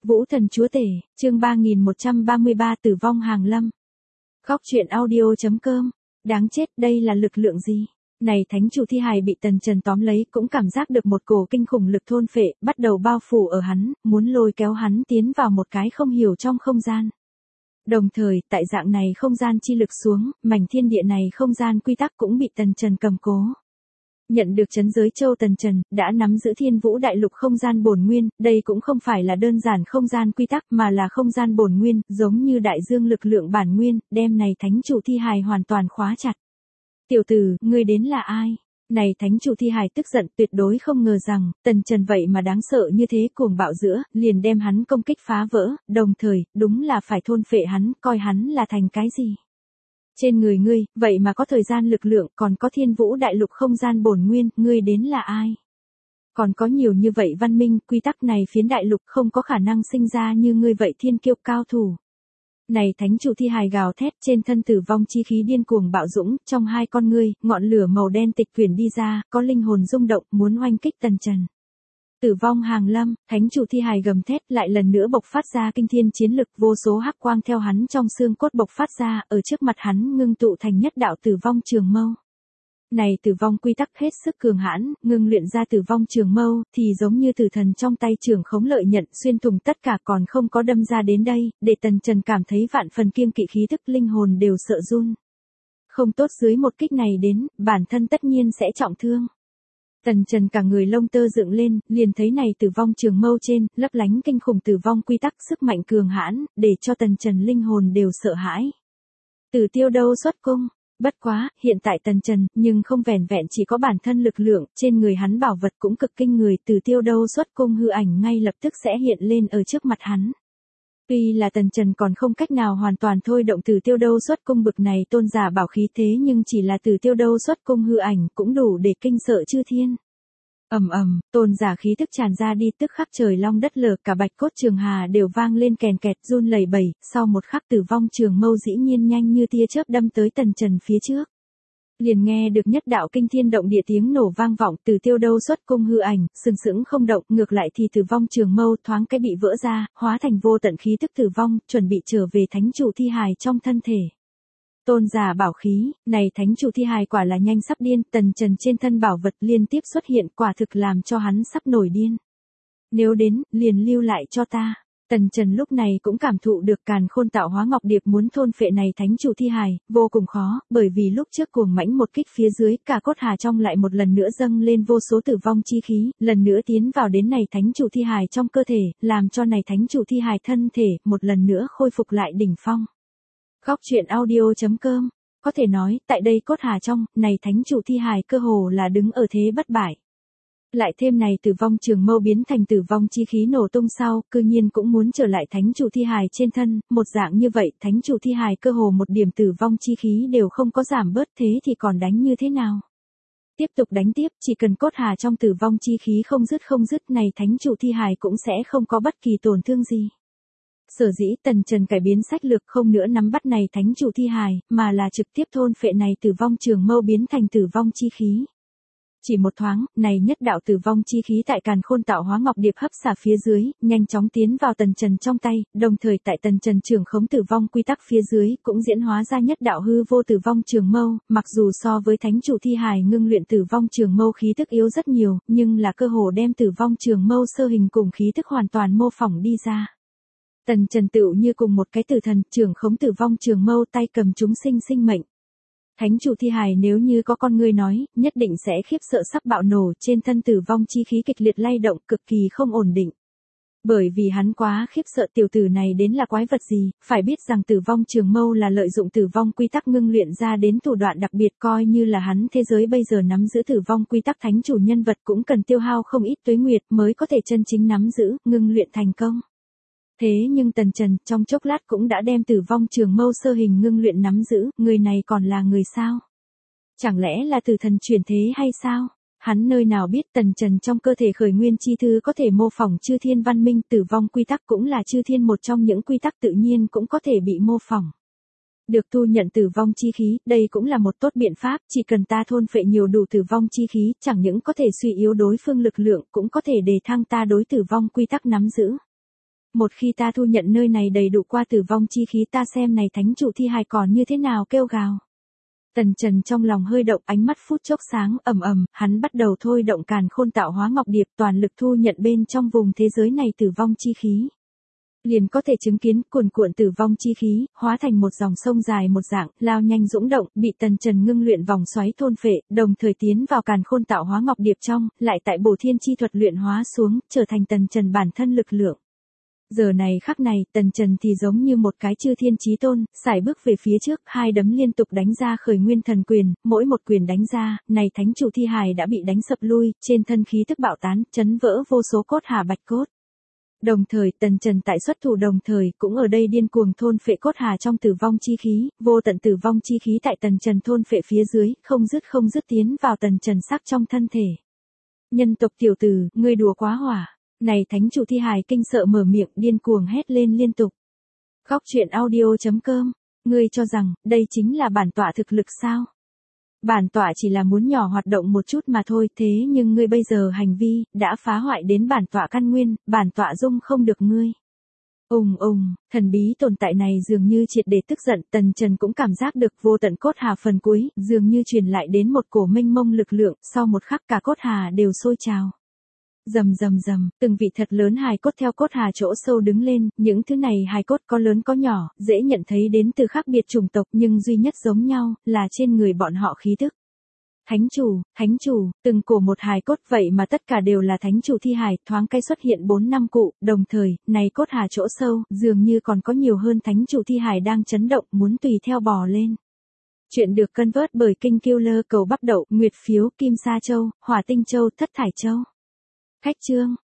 Vũ Thần Chúa Tể, chương 3133 Tử vong hàng lâm. Khóc chuyện audio.com. Đáng chết, đây là lực lượng gì? Này thánh chủ thi hài bị Tần Trần tóm lấy cũng cảm giác được một cổ kinh khủng lực thôn phệ, bắt đầu bao phủ ở hắn, muốn lôi kéo hắn tiến vào một cái không hiểu trong không gian. Đồng thời, tại dạng này không gian chi lực xuống, mảnh thiên địa này không gian quy tắc cũng bị Tần Trần cầm cố. Nhận được trấn giới châu Tần Trần, đã nắm giữ Thiên Vũ Đại Lục không gian bổn nguyên, đây cũng không phải là đơn giản không gian quy tắc mà là không gian bổn nguyên, giống như đại dương lực lượng bản nguyên, đem này thánh chủ thi hài hoàn toàn khóa chặt. Tiểu tử, ngươi đến là ai? Này thánh chủ thi hài tức giận, tuyệt đối không ngờ rằng, Tần Trần vậy mà đáng sợ như thế, cuồng bạo giữa, liền đem hắn công kích phá vỡ, đồng thời, đúng là phải thôn phệ hắn, coi hắn là thành cái gì? Trên người ngươi, vậy mà có thời gian lực lượng, còn có Thiên Vũ Đại Lục không gian bổn nguyên, ngươi đến là ai? Còn có nhiều như vậy văn minh, quy tắc này phiến đại lục không có khả năng sinh ra như ngươi vậy thiên kiêu cao thủ. Này thánh chủ thi hài gào thét, trên thân tử vong chi khí điên cuồng bạo dũng, trong hai con ngươi, ngọn lửa màu đen tịch quyển đi ra, có linh hồn rung động, muốn oanh kích Tần Trần. Tử vong hàng lâm, thánh chủ thi hài gầm thét, lại lần nữa bộc phát ra kinh thiên chiến lực, vô số hắc quang theo hắn trong xương cốt bộc phát ra, ở trước mặt hắn ngưng tụ thành nhất đạo tử vong trường mâu. Này tử vong quy tắc hết sức cường hãn, ngưng luyện ra tử vong trường mâu, thì giống như tử thần trong tay trường khống lợi nhận, xuyên thủng tất cả còn không có đâm ra đến đây, để Tần Trần cảm thấy vạn phần kiêng kỵ, khí tức linh hồn đều sợ run. Không tốt, dưới một kích này đến, bản thân tất nhiên sẽ trọng thương. Tần Trần cả người lông tơ dựng lên, liền thấy này tử vong trường mâu trên, lấp lánh kinh khủng tử vong quy tắc sức mạnh cường hãn, để cho Tần Trần linh hồn đều sợ hãi. Tử Tiêu Đâu xuất cung. Bất quá, hiện tại Tần Trần, nhưng không vẻn vẹn chỉ có bản thân lực lượng, trên người hắn bảo vật cũng cực kinh người, Tử Tiêu Đâu xuất cung hư ảnh ngay lập tức sẽ hiện lên ở trước mặt hắn. Tuy là Tần Trần còn không cách nào hoàn toàn thôi động Tử Tiêu Đâu xuất cung bực này tôn giả bảo khí, thế nhưng chỉ là Tử Tiêu Đâu xuất cung hư ảnh cũng đủ để kinh sợ chư thiên. Ầm ầm, tôn giả khí tức tràn ra đi, tức khắc trời long đất lở, cả bạch cốt trường hà đều vang lên kèn kẹt run lẩy bẩy, sau một khắc tử vong trường mâu dĩ nhiên nhanh như tia chớp đâm tới Tần Trần phía trước. Liền nghe được nhất đạo kinh thiên động địa tiếng nổ vang vọng, Tử Tiêu Đâu xuất cung hư ảnh, sừng sững không động, ngược lại thì tử vong trường mâu thoáng cái bị vỡ ra, hóa thành vô tận khí tức tử vong, chuẩn bị trở về thánh chủ thi hài trong thân thể. Tôn giả bảo khí, này thánh chủ thi hài quả là nhanh sắp điên, Tần Trần trên thân bảo vật liên tiếp xuất hiện, quả thực làm cho hắn sắp nổi điên. Nếu đến, liền lưu lại cho ta. Tần Trần lúc này cũng cảm thụ được càn khôn tạo hóa ngọc điệp muốn thôn phệ này thánh chủ thi hài, vô cùng khó, bởi vì lúc trước cuồng mãnh một kích phía dưới, cả cốt hà trong lại một lần nữa dâng lên vô số tử vong chi khí, lần nữa tiến vào đến này thánh chủ thi hài trong cơ thể, làm cho này thánh chủ thi hài thân thể, một lần nữa khôi phục lại đỉnh phong. Khóc chuyện audio.com. Có thể nói, tại đây cốt hà trong, này thánh chủ thi hài cơ hồ là đứng ở thế bất bại. Lại thêm này tử vong trường mâu biến thành tử vong chi khí nổ tung sau, cư nhiên cũng muốn trở lại thánh chủ thi hài trên thân, một dạng như vậy, thánh chủ thi hài cơ hồ một điểm tử vong chi khí đều không có giảm bớt, thế thì còn đánh như thế nào? Tiếp tục đánh tiếp, chỉ cần cốt hà trong tử vong chi khí không dứt này thánh chủ thi hài cũng sẽ không có bất kỳ tổn thương gì. Sở dĩ Tần Trần cải biến sách lược, không nữa nắm bắt này thánh chủ thi hài, mà là trực tiếp thôn phệ này tử vong trường mâu biến thành tử vong chi khí. Chỉ một thoáng, này nhất đạo tử vong chi khí tại càn khôn tạo hóa ngọc điệp hấp xả phía dưới, nhanh chóng tiến vào Tần Trần trong tay, đồng thời tại Tần Trần trưởng khống tử vong quy tắc phía dưới, cũng diễn hóa ra nhất đạo hư vô tử vong trường mâu, mặc dù so với thánh chủ thi hài ngưng luyện tử vong trường mâu khí tức yếu rất nhiều, nhưng là cơ hồ đem tử vong trường mâu sơ hình cùng khí tức hoàn toàn mô phỏng đi ra. Tần Trần tựu như cùng một cái tử thần, trưởng khống tử vong trường mâu, tay cầm chúng sinh mệnh. Thánh chủ thi hài nếu như có con ngươi nói, nhất định sẽ khiếp sợ sắp bạo nổ, trên thân tử vong chi khí kịch liệt lay động, cực kỳ không ổn định. Bởi vì hắn quá khiếp sợ, tiểu tử này đến là quái vật gì, phải biết rằng tử vong trường mâu là lợi dụng tử vong quy tắc ngưng luyện ra đến thủ đoạn đặc biệt, coi như là hắn thế giới bây giờ nắm giữ tử vong quy tắc thánh chủ nhân vật cũng cần tiêu hao không ít tuế nguyệt mới có thể chân chính nắm giữ, ngưng luyện thành công. Thế nhưng Tần Trần, trong chốc lát cũng đã đem tử vong trường mâu sơ hình ngưng luyện nắm giữ, người này còn là người sao? Chẳng lẽ là tử thần chuyển thế hay sao? Hắn nơi nào biết Tần Trần trong cơ thể khởi nguyên chi thư có thể mô phỏng chư thiên văn minh, tử vong quy tắc cũng là chư thiên một trong những quy tắc tự nhiên cũng có thể bị mô phỏng. Được thu nhận tử vong chi khí, đây cũng là một tốt biện pháp, chỉ cần ta thôn phệ nhiều đủ tử vong chi khí, chẳng những có thể suy yếu đối phương lực lượng, cũng có thể đề thăng ta đối tử vong quy tắc nắm giữ. Một khi ta thu nhận nơi này đầy đủ qua tử vong chi khí, ta xem này thánh chủ thi hài còn như thế nào kêu gào. Tần Trần trong lòng hơi động, ánh mắt phút chốc sáng, hắn bắt đầu thôi động càn khôn tạo hóa ngọc điệp, toàn lực thu nhận bên trong vùng thế giới này tử vong chi khí. Liền có thể chứng kiến cuồn cuộn tử vong chi khí, hóa thành một dòng sông dài một dạng, lao nhanh dũng động, bị Tần Trần ngưng luyện vòng xoáy thôn phệ, đồng thời tiến vào càn khôn tạo hóa ngọc điệp trong, lại tại bổ thiên chi thuật luyện hóa xuống, trở thành Tần Trần bản thân lực lượng. Giờ này khắc này, Tần Trần thì giống như một cái chư thiên chí tôn, sải bước về phía trước, hai đấm liên tục đánh ra khởi nguyên thần quyền, mỗi một quyền đánh ra, này thánh chủ thi hài đã bị đánh sập lui, trên thân khí tức bạo tán, chấn vỡ vô số cốt hà bạch cốt. Đồng thời, Tần Trần tại xuất thủ đồng thời, cũng ở đây điên cuồng thôn phệ cốt hà trong tử vong chi khí, vô tận tử vong chi khí tại Tần Trần thôn phệ phía dưới, không dứt tiến vào Tần Trần sắc trong thân thể. Nhân tộc tiểu tử, ngươi đùa quá hỏa. Này thánh chủ thi hài kinh sợ mở miệng điên cuồng hét lên liên tục. Góc truyện audio.com, ngươi cho rằng, đây chính là bản tọa thực lực sao? Bản tọa chỉ là muốn nhỏ hoạt động một chút mà thôi, thế nhưng ngươi bây giờ hành vi, đã phá hoại đến bản tọa căn nguyên, bản tọa dung không được ngươi. Thần bí tồn tại này dường như triệt để tức giận, Tần Trần cũng cảm giác được vô tận cốt hà phần cuối, dường như truyền lại đến một cổ mênh mông lực lượng, sau một khắc cả cốt hà đều sôi trào. Rầm, từng vị thật lớn hài cốt theo cốt hà chỗ sâu đứng lên, những thứ này hài cốt có lớn có nhỏ, dễ nhận thấy đến từ khác biệt chủng tộc nhưng duy nhất giống nhau, là trên người bọn họ khí tức. Thánh chủ, từng cổ một hài cốt vậy mà tất cả đều là thánh chủ thi hài, thoáng cái xuất hiện 4 năm cụ, đồng thời, này cốt hà chỗ sâu, dường như còn có nhiều hơn thánh chủ thi hài đang chấn động, muốn tùy theo bò lên. Chuyện được cân vớt bởi Kinh Killer cầu bắp đậu, Nguyệt phiếu, Kim Sa Châu, Hỏa Tinh Châu, Thất Thải Châu. Khách chương